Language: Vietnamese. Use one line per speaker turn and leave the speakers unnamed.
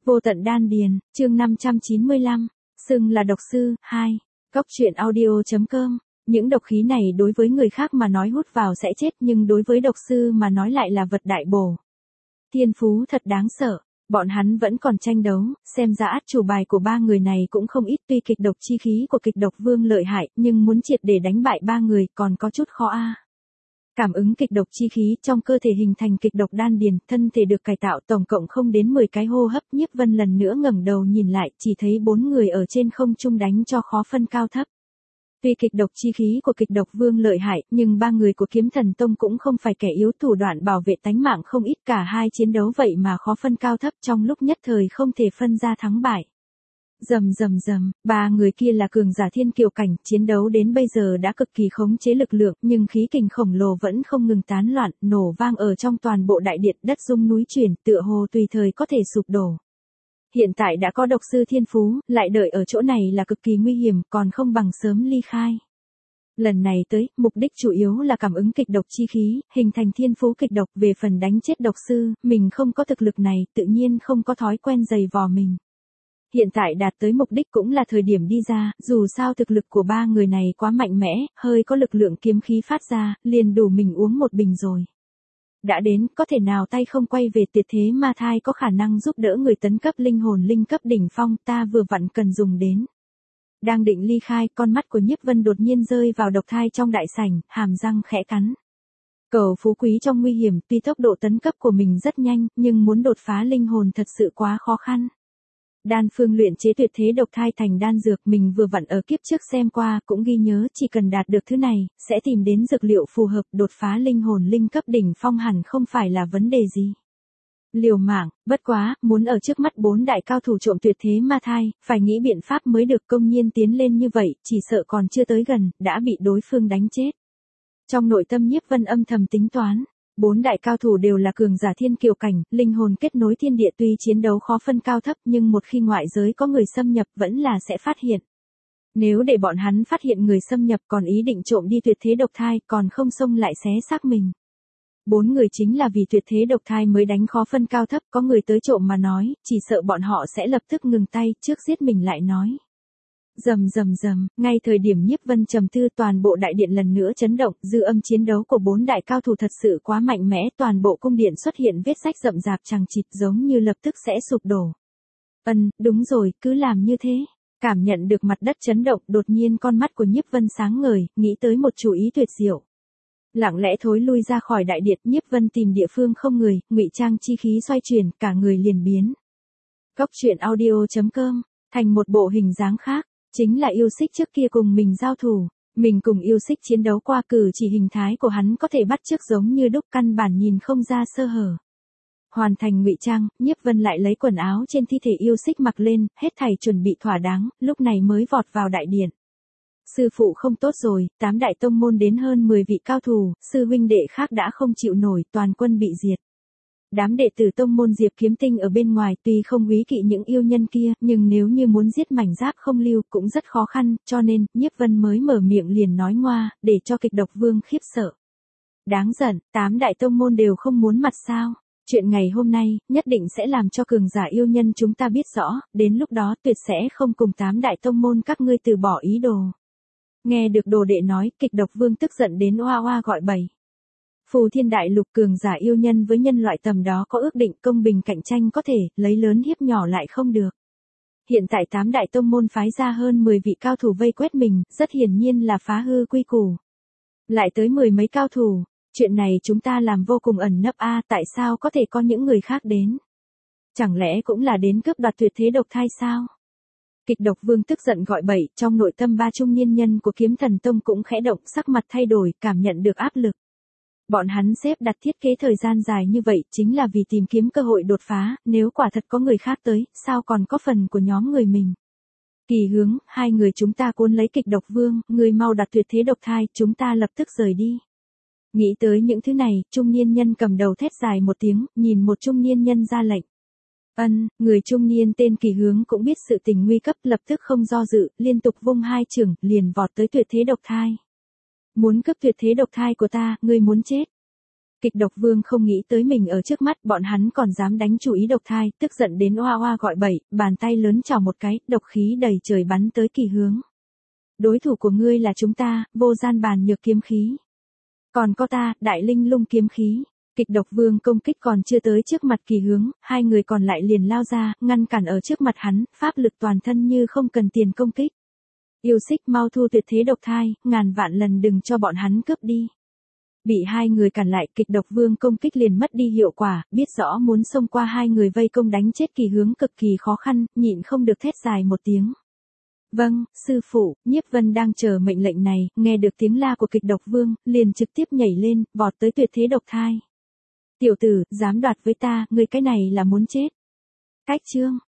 Vô tận đan điền, chương 595, xưng là độc sư, 2. Cốc truyện audio.com. Những độc khí này đối với người khác mà nói hút vào sẽ chết nhưng đối với độc sư mà nói lại là vật đại bổ. Thiên phú thật đáng sợ, bọn hắn vẫn còn tranh đấu, xem ra át chủ bài của ba người này cũng không ít, tuy kịch độc chi khí của kịch độc vương lợi hại nhưng muốn triệt để đánh bại ba người còn có chút khó a. Cảm ứng kịch độc chi khí trong cơ thể hình thành kịch độc đan điền, thân thể được cải tạo tổng cộng không đến 10 cái hô hấp. Nhiếp Vân lần nữa ngẩng đầu nhìn lại, chỉ thấy 4 người ở trên không trung đánh cho khó phân cao thấp. Tuy kịch độc chi khí của kịch độc vương lợi hại, nhưng ba người của Kiếm Thần Tông cũng không phải kẻ yếu, thủ đoạn bảo vệ tánh mạng không ít, cả hai chiến đấu vậy mà khó phân cao thấp, trong lúc nhất thời không thể phân ra thắng bại. Rầm rầm rầm, ba người kia là cường giả thiên kiều cảnh, chiến đấu đến bây giờ đã cực kỳ khống chế lực lượng, nhưng khí kình khổng lồ vẫn không ngừng tán loạn, nổ vang ở trong toàn bộ đại điện, đất rung núi chuyển, tựa hồ tùy thời có thể sụp đổ. Hiện tại đã có độc sư thiên phú, lại đợi ở chỗ này là cực kỳ nguy hiểm, còn không bằng sớm ly khai. Lần này tới, mục đích chủ yếu là cảm ứng kịch độc chi khí, hình thành thiên phú kịch độc. Về phần đánh chết độc sư, mình không có thực lực này, tự nhiên không có thói quen giày vò mình. Hiện tại đạt tới mục đích cũng là thời điểm đi ra, dù sao thực lực của ba người này quá mạnh mẽ, hơi có lực lượng kiếm khí phát ra, liền đủ mình uống một bình rồi. Đã đến, có thể nào tay không quay về, tuyệt thế ma thai có khả năng giúp đỡ người tấn cấp linh hồn linh cấp đỉnh phong, ta vừa vặn cần dùng đến. Đang định ly khai, con mắt của Nhiếp Vân đột nhiên rơi vào độc thai trong đại sảnh, hàm răng khẽ cắn. Cầu phú quý trong nguy hiểm, tuy tốc độ tấn cấp của mình rất nhanh, nhưng muốn đột phá linh hồn thật sự quá khó khăn. Đan phương luyện chế tuyệt thế độc thai thành đan dược, mình vừa vặn ở kiếp trước xem qua, cũng ghi nhớ chỉ cần đạt được thứ này, sẽ tìm đến dược liệu phù hợp, đột phá linh hồn linh cấp đỉnh phong hẳn không phải là vấn đề gì. Liều mạng, bất quá, muốn ở trước mắt 4 đại cao thủ trộm tuyệt thế ma thai, phải nghĩ biện pháp mới được, công nhiên tiến lên như vậy, chỉ sợ còn chưa tới gần, đã bị đối phương đánh chết. Trong nội tâm Nhiếp Vân âm thầm tính toán. 4 đại cao thủ đều là cường giả thiên kiều cảnh, linh hồn kết nối thiên địa, tuy chiến đấu khó phân cao thấp nhưng một khi ngoại giới có người xâm nhập vẫn là sẽ phát hiện. Nếu để bọn hắn phát hiện người xâm nhập còn ý định trộm đi tuyệt thế độc thai, còn không xông lại xé xác mình. 4 người chính là vì tuyệt thế độc thai mới đánh khó phân cao thấp, có người tới trộm mà nói, chỉ sợ bọn họ sẽ lập tức ngừng tay, trước giết mình lại nói. Rầm rầm rầm, ngay thời điểm Nhiếp Vân trầm tư, toàn bộ đại điện lần nữa chấn động, dư âm chiến đấu của 4 đại cao thủ thật sự quá mạnh mẽ, toàn bộ cung điện xuất hiện vết rách rậm rạp chằng chịt, giống như lập tức sẽ sụp đổ. Đúng rồi, cứ làm như thế. Cảm nhận được mặt đất chấn động, đột nhiên con mắt của Nhiếp Vân sáng ngời, nghĩ tới một chủ ý tuyệt diệu. Lặng lẽ thối lui ra khỏi đại điện, Nhiếp Vân tìm địa phương không người, ngụy trang chi khí xoay chuyển, cả người liền biến. Cốc truyện audio.com, thành một bộ hình dáng khác. Chính là yêu xích trước kia cùng mình giao thủ, mình cùng yêu xích chiến đấu qua, cử chỉ hình thái của hắn có thể bắt chước giống như đúc, căn bản nhìn không ra sơ hở. Hoàn thành ngụy trang, Nhiếp Vân lại lấy quần áo trên thi thể yêu xích mặc lên, hết thảy chuẩn bị thỏa đáng, lúc này mới vọt vào đại điện. Sư phụ không tốt rồi, 8 đại tông môn đến hơn 10 vị cao thủ, sư huynh đệ khác đã không chịu nổi, toàn quân bị diệt. Đám đệ tử tông môn Diệp Kiếm Tinh ở bên ngoài tuy không úy kỵ những yêu nhân kia, nhưng nếu như muốn giết mảnh giáp không lưu cũng rất khó khăn, cho nên, Nhiếp Vân mới mở miệng liền nói ngoa, để cho kịch độc vương khiếp sợ. Đáng giận, 8 đại tông môn đều không muốn mặt sao? Chuyện ngày hôm nay, nhất định sẽ làm cho cường giả yêu nhân chúng ta biết rõ, đến lúc đó tuyệt sẽ không cùng 8 đại tông môn các ngươi từ bỏ ý đồ. Nghe được đồ đệ nói, kịch độc vương tức giận đến oa oa gọi bậy. Phù Thiên Đại Lục cường giả yêu nhân với nhân loại tầm đó có ước định công bình cạnh tranh có thể, lấy lớn hiếp nhỏ lại không được. Hiện tại 8 đại tông môn phái ra hơn 10 vị cao thủ vây quét mình, rất hiển nhiên là phá hư quy củ. Lại tới 10 mấy cao thủ, chuyện này chúng ta làm vô cùng ẩn nấp tại sao có thể có những người khác đến? Chẳng lẽ cũng là đến cướp đoạt tuyệt thế độc thai sao? Kịch độc vương tức giận gọi bậy, trong nội tâm 3 trung niên nhân của Kiếm Thần Tông cũng khẽ động, sắc mặt thay đổi, cảm nhận được áp lực. Bọn hắn xếp đặt thiết kế thời gian dài như vậy chính là vì tìm kiếm cơ hội đột phá, nếu quả thật có người khác tới, sao còn có phần của nhóm người mình. Kỳ Hướng, 2 người chúng ta cuốn lấy kịch độc vương, người mau đặt tuyệt thế độc thai, chúng ta lập tức rời đi. Nghĩ tới những thứ này, trung niên nhân cầm đầu thét dài một tiếng, nhìn một trung niên nhân ra lệnh. Người trung niên tên Kỳ Hướng cũng biết sự tình nguy cấp, lập tức không do dự, liên tục vung 2 chưởng, liền vọt tới tuyệt thế độc thai. Muốn cướp tuyệt thế độc thai của ta, ngươi muốn chết. Kịch độc vương không nghĩ tới mình ở trước mắt bọn hắn còn dám đánh chủ ý độc thai, tức giận đến oa oa gọi bậy, bàn tay lớn chảo một cái, độc khí đầy trời bắn tới Kỳ Hướng. Đối thủ của ngươi là chúng ta, vô gian bàn nhược kiếm khí. Còn có ta, đại linh lung kiếm khí. Kịch độc vương công kích còn chưa tới trước mặt Kỳ Hướng, hai người còn lại liền lao ra, ngăn cản ở trước mặt hắn, pháp lực toàn thân như không cần tiền công kích. Yêu xích mau thu tuyệt thế độc thai, ngàn vạn lần đừng cho bọn hắn cướp đi. Bị hai người cản lại, kịch độc vương công kích liền mất đi hiệu quả, biết rõ muốn xông qua hai người vây công đánh chết Kỳ Hướng cực kỳ khó khăn, nhịn không được thét dài một tiếng. Vâng, sư phụ. Nhiếp Vân đang chờ mệnh lệnh này, nghe được tiếng la của kịch độc vương, liền trực tiếp nhảy lên, vọt tới tuyệt thế độc thai. Tiểu tử, dám đoạt với ta, ngươi cái này là muốn chết. Cách chương.